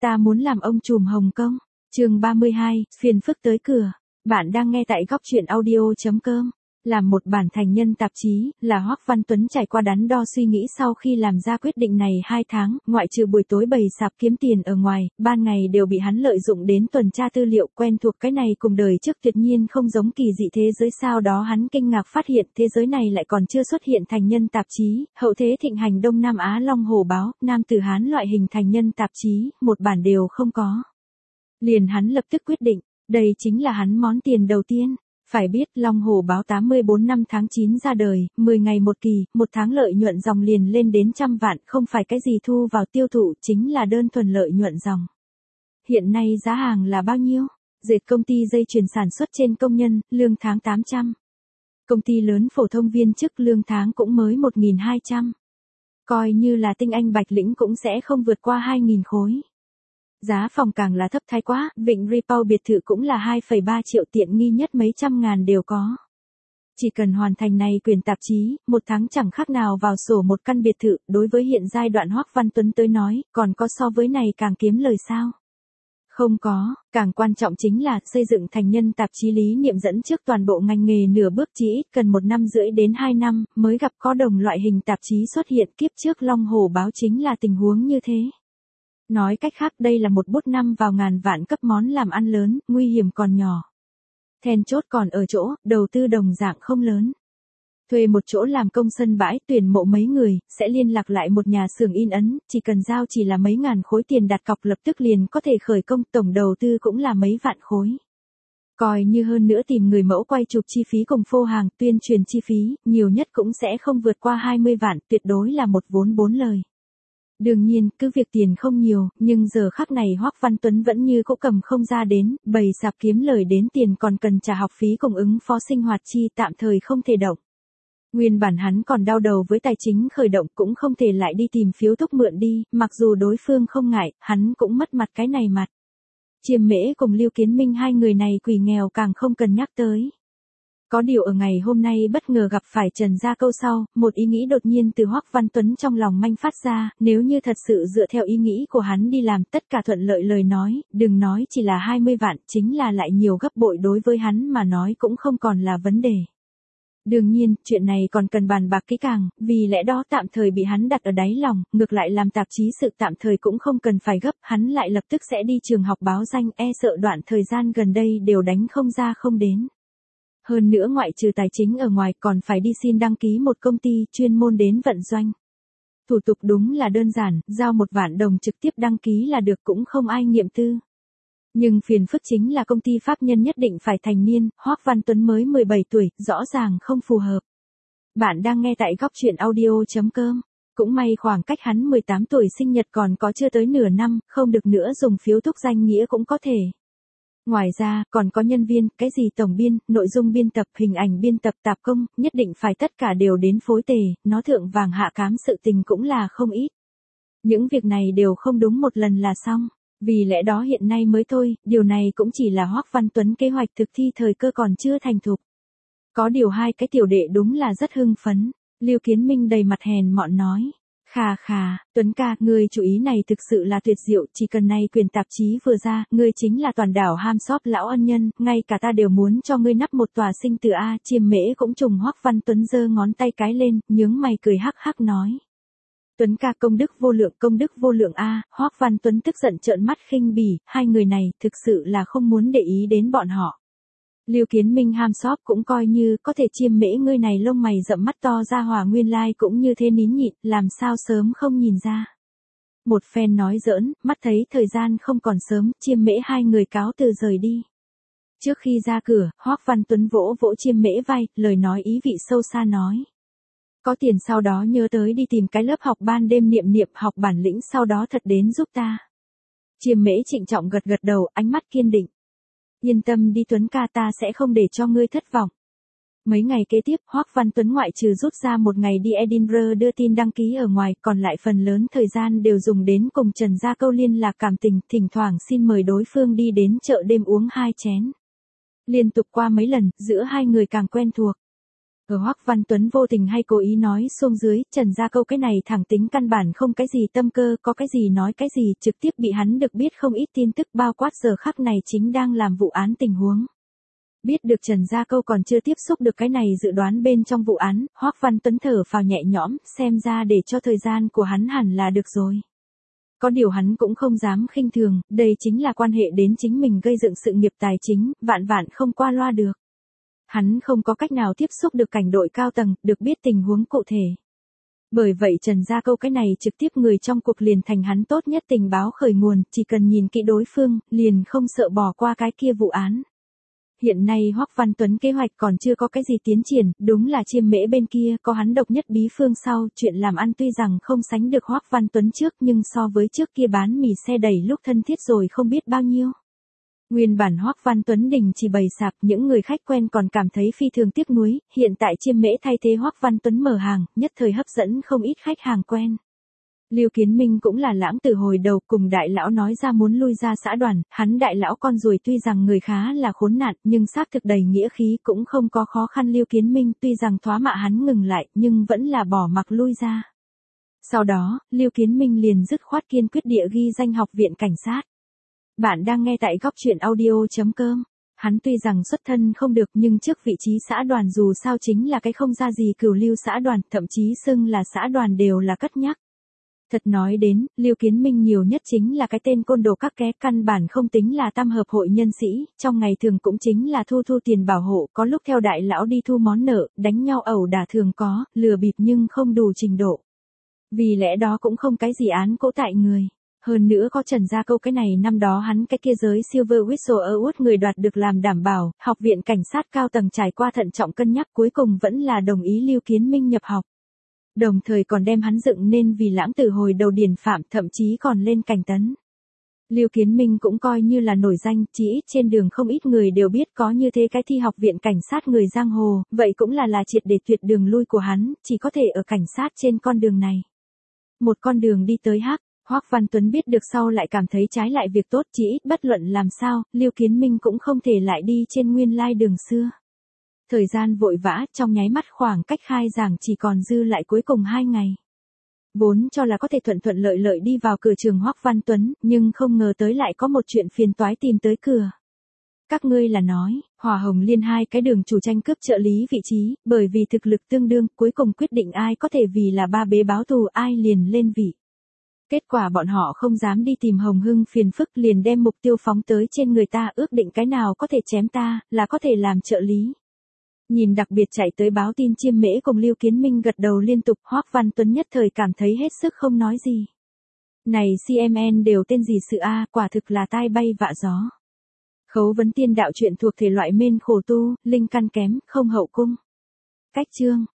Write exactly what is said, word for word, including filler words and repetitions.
Ta muốn làm ông trùm Hồng Kông. Chương ba mươi hai, phiền phức tới cửa. Bạn đang nghe tại góc truyện audio chấm com. Làm một bản thành nhân tạp chí, là Hoắc Văn Tuấn trải qua đắn đo suy nghĩ sau khi làm ra quyết định này hai tháng, ngoại trừ buổi tối bày sạp kiếm tiền ở ngoài, ban ngày đều bị hắn lợi dụng đến tuần tra tư liệu, quen thuộc cái này cùng đời trước tuyệt nhiên không giống kỳ dị thế giới. Sau đó hắn kinh ngạc phát hiện thế giới này lại còn chưa xuất hiện thành nhân tạp chí, hậu thế thịnh hành Đông Nam Á Long Hồ Báo, Nam Tử Hán loại hình thành nhân tạp chí, một bản đều không có. Liền hắn lập tức quyết định, đây chính là hắn món tiền đầu tiên. Phải biết Long Hồ Báo tám mươi tư năm tháng chín ra đời, mười ngày một kỳ, một tháng lợi nhuận dòng liền lên đến trăm vạn, không phải cái gì thu vào tiêu thụ, chính là đơn thuần lợi nhuận dòng. Hiện nay giá hàng là bao nhiêu? Dệt công ty dây chuyền sản xuất trên công nhân, lương tháng tám trăm. Công ty lớn phổ thông viên chức lương tháng cũng mới một nghìn hai trăm. Coi như là tinh anh bạch lĩnh cũng sẽ không vượt qua hai nghìn khối. Giá phòng càng là thấp thái quá, Vịnh Repau biệt thự cũng là hai phẩy ba triệu, tiện nghi nhất mấy trăm ngàn đều có. Chỉ cần hoàn thành này quyển tạp chí, một tháng chẳng khác nào vào sổ một căn biệt thự, đối với hiện giai đoạn Hoắc Văn Tuấn tới nói, còn có so với này càng kiếm lời sao? Không có, càng quan trọng chính là xây dựng thành nhân tạp chí lý niệm dẫn trước toàn bộ ngành nghề nửa bước, chỉ ít cần một năm rưỡi đến hai năm, mới gặp có đồng loại hình tạp chí xuất hiện. Kiếp trước Long Hồ Báo chính là tình huống như thế. Nói cách khác đây là một bút năm vào ngàn vạn cấp món làm ăn lớn, nguy hiểm còn nhỏ. Then chốt còn ở chỗ, đầu tư đồng dạng không lớn. Thuê một chỗ làm công sân bãi, tuyển mộ mấy người, sẽ liên lạc lại một nhà xưởng in ấn, chỉ cần giao chỉ là mấy ngàn khối tiền đặt cọc lập tức liền có thể khởi công, tổng đầu tư cũng là mấy vạn khối. Coi như hơn nữa tìm người mẫu quay chụp chi phí cùng phô hàng, tuyên truyền chi phí, nhiều nhất cũng sẽ không vượt qua hai mươi vạn, tuyệt đối là một vốn bốn lời. Đương nhiên, cứ việc tiền không nhiều, nhưng giờ khắc này Hoắc Văn Tuấn vẫn như cỗ cầm không ra đến, bày sạp kiếm lời đến tiền còn cần trả học phí cùng ứng phó sinh hoạt chi, tạm thời không thể động. Nguyên bản hắn còn đau đầu với tài chính khởi động, cũng không thể lại đi tìm phiếu thúc mượn đi, mặc dù đối phương không ngại, hắn cũng mất mặt cái này mặt. Chiêm Mễ cùng Lưu Kiến Minh hai người này quỷ nghèo càng không cần nhắc tới. Có điều ở ngày hôm nay bất ngờ gặp phải Trần Gia câu sau, một ý nghĩ đột nhiên từ Hoắc Văn Tuấn trong lòng manh phát ra, nếu như thật sự dựa theo ý nghĩ của hắn đi làm, tất cả thuận lợi lời nói, đừng nói chỉ là hai mươi vạn, chính là lại nhiều gấp bội đối với hắn mà nói cũng không còn là vấn đề. Đương nhiên, chuyện này còn cần bàn bạc kỹ càng, vì lẽ đó tạm thời bị hắn đặt ở đáy lòng, ngược lại làm tạp chí sự tạm thời cũng không cần phải gấp, hắn lại lập tức sẽ đi trường học báo danh, e sợ đoạn thời gian gần đây đều đánh không ra không đến. Hơn nữa ngoại trừ tài chính ở ngoài còn phải đi xin đăng ký một công ty chuyên môn đến vận doanh. Thủ tục đúng là đơn giản, giao một vạn đồng trực tiếp đăng ký là được, cũng không ai nghiệm tư. Nhưng phiền phức chính là công ty pháp nhân nhất định phải thành niên, Hoắc Văn Tuấn mới mười bảy tuổi, rõ ràng không phù hợp. Bạn đang nghe tại góc truyện audio chấm com. Cũng may khoảng cách hắn mười tám tuổi sinh nhật còn có chưa tới nửa năm, không được nữa dùng phiếu thúc danh nghĩa cũng có thể. Ngoài ra, còn có nhân viên, cái gì tổng biên, nội dung biên tập, hình ảnh biên tập, tạp công, nhất định phải tất cả đều đến phối tề, nó thượng vàng hạ cám sự tình cũng là không ít. Những việc này đều không đúng một lần là xong, vì lẽ đó hiện nay mới thôi, điều này cũng chỉ là Hoắc Văn Tuấn kế hoạch thực thi thời cơ còn chưa thành thục. Có điều hai cái tiểu đệ đúng là rất hưng phấn, Lưu Kiến Minh đầy mặt hèn mọn nói. Khà khà, Tuấn ca, ngươi chủ ý này thực sự là tuyệt diệu, chỉ cần này quyền tạp chí vừa ra, ngươi chính là toàn đảo ham shop lão ân nhân, ngay cả ta đều muốn cho ngươi nắp một tòa sinh tử A. Chiêm Mễ cũng trùng Hoắc Văn Tuấn giơ ngón tay cái lên, nhướng mày cười hắc hắc nói. Tuấn ca, công đức vô lượng, công đức vô lượng A. Hoắc Văn Tuấn tức giận trợn mắt khinh bỉ, hai người này thực sự là không muốn để ý đến bọn họ. Lưu Kiến Minh ham shop cũng coi như có thể. Chiêm Mễ ngươi này lông mày rậm mắt to ra hỏa nguyên lai like cũng như thế nín nhịn, làm sao sớm không nhìn ra. Một phen nói giỡn, mắt thấy thời gian không còn sớm, Chiêm Mễ hai người cáo từ rời đi. Trước khi ra cửa, Hoắc Văn Tuấn vỗ vỗ Chiêm Mễ vai, lời nói ý vị sâu xa nói. Có tiền sau đó nhớ tới đi tìm cái lớp học ban đêm niệm niệm học bản lĩnh, sau đó thật đến giúp ta. Chiêm Mễ trịnh trọng gật gật đầu, ánh mắt kiên định. Yên tâm đi Tuấn ca, ta sẽ không để cho ngươi thất vọng. Mấy ngày kế tiếp, Hoắc Văn Tuấn ngoại trừ rút ra một ngày đi Edinburgh đưa tin đăng ký ở ngoài, còn lại phần lớn thời gian đều dùng đến cùng Trần Gia câu liên lạc cảm tình, thỉnh thoảng xin mời đối phương đi đến chợ đêm uống hai chén. Liên tục qua mấy lần, giữa hai người càng quen thuộc. Ở Hoắc Văn Tuấn vô tình hay cố ý nói xông dưới, Trần Gia Câu cái này thẳng tính căn bản không cái gì tâm cơ, có cái gì nói cái gì, trực tiếp bị hắn được biết không ít tin tức bao quát giờ khắc này chính đang làm vụ án tình huống. Biết được Trần Gia Câu còn chưa tiếp xúc được cái này dự đoán bên trong vụ án, Hoắc Văn Tuấn thở phào nhẹ nhõm, xem ra để cho thời gian của hắn hẳn là được rồi. Có điều hắn cũng không dám khinh thường, đây chính là quan hệ đến chính mình gây dựng sự nghiệp tài chính, vạn vạn không qua loa được. Hắn không có cách nào tiếp xúc được cảnh đội cao tầng, được biết tình huống cụ thể. Bởi vậy Trần Gia Câu cái này trực tiếp người trong cuộc liền thành hắn tốt nhất tình báo khởi nguồn, chỉ cần nhìn kỹ đối phương, liền không sợ bỏ qua cái kia vụ án. Hiện nay Hoắc Văn Tuấn kế hoạch còn chưa có cái gì tiến triển, đúng là Chiêm Mễ bên kia có hắn độc nhất bí phương sau, chuyện làm ăn tuy rằng không sánh được Hoắc Văn Tuấn trước nhưng so với trước kia bán mì xe đẩy lúc thân thiết rồi không biết bao nhiêu. Nguyên bản Hoắc Văn Tuấn đình chỉ bày sạp, những người khách quen còn cảm thấy phi thường tiếc nuối, hiện tại Chiêm Mễ thay thế Hoắc Văn Tuấn mở hàng, nhất thời hấp dẫn không ít khách hàng quen. Lưu Kiến Minh cũng là lãng từ hồi đầu cùng đại lão nói ra muốn lui ra xã đoàn, hắn đại lão con ruồi tuy rằng người khá là khốn nạn nhưng xác thực đầy nghĩa khí cũng không có khó khăn. Lưu Kiến Minh tuy rằng thoá mạ hắn ngừng lại nhưng vẫn là bỏ mặc lui ra. Sau đó, Lưu Kiến Minh liền dứt khoát kiên quyết địa ghi danh học viện cảnh sát. Bạn đang nghe tại góc truyện audio chấm com. Hắn tuy rằng xuất thân không được nhưng trước vị trí xã đoàn dù sao chính là cái không ra gì cửu lưu xã đoàn, thậm chí xưng là xã đoàn đều là cất nhắc. Thật nói đến, Lưu Kiến Minh nhiều nhất chính là cái tên côn đồ các ké, căn bản không tính là tam hợp hội nhân sĩ, trong ngày thường cũng chính là thu thu tiền bảo hộ, có lúc theo đại lão đi thu món nợ, đánh nhau ẩu đả thường có, lừa bịp nhưng không đủ trình độ. Vì lẽ đó cũng không cái gì án cỗ tại người. Hơn nữa có Trần Gia Câu cái này năm đó hắn cái kia giới Silver Whistle Award người đoạt được làm đảm bảo, học viện cảnh sát cao tầng trải qua thận trọng cân nhắc cuối cùng vẫn là đồng ý Lưu Kiến Minh nhập học. Đồng thời còn đem hắn dựng nên vì lãng tử hồi đầu điển phạm, thậm chí còn lên cảnh tấn. Lưu Kiến Minh cũng coi như là nổi danh, chỉ ít trên đường không ít người đều biết có như thế cái thi học viện cảnh sát người giang hồ, vậy cũng là là triệt để tuyệt đường lui của hắn, chỉ có thể ở cảnh sát trên con đường này. Một con đường đi tới hắc. Hoắc Văn Tuấn biết được sau lại cảm thấy trái lại việc tốt, chỉ ít bất luận làm sao, Lưu Kiến Minh cũng không thể lại đi trên nguyên lai đường xưa. Thời gian vội vã, trong nháy mắt khoảng cách khai giảng chỉ còn dư lại cuối cùng hai ngày. Vốn cho là có thể thuận thuận lợi lợi đi vào cửa trường Hoắc Văn Tuấn, nhưng không ngờ tới lại có một chuyện phiền toái tìm tới cửa. Các ngươi là nói, Hỏa Hồng Liên hai cái đường chủ tranh cướp trợ lý vị trí, bởi vì thực lực tương đương, cuối cùng quyết định ai có thể vì là ba bế báo thù ai liền lên vị. Kết quả bọn họ không dám đi tìm Hồng Hưng phiền phức liền đem mục tiêu phóng tới trên người ta, ước định cái nào có thể chém ta, là có thể làm trợ lý. Nhìn đặc biệt chạy tới báo tin Chiêm Mễ cùng Lưu Kiến Minh gật đầu liên tục, Hoắc Văn Tuấn nhất thời cảm thấy hết sức không nói gì. Này xê em en đều tên gì sự a, quả thực là tai bay vạ gió. Khấu vấn tiên đạo truyện thuộc thể loại mên khổ tu, linh căn kém, không hậu cung. Cách chương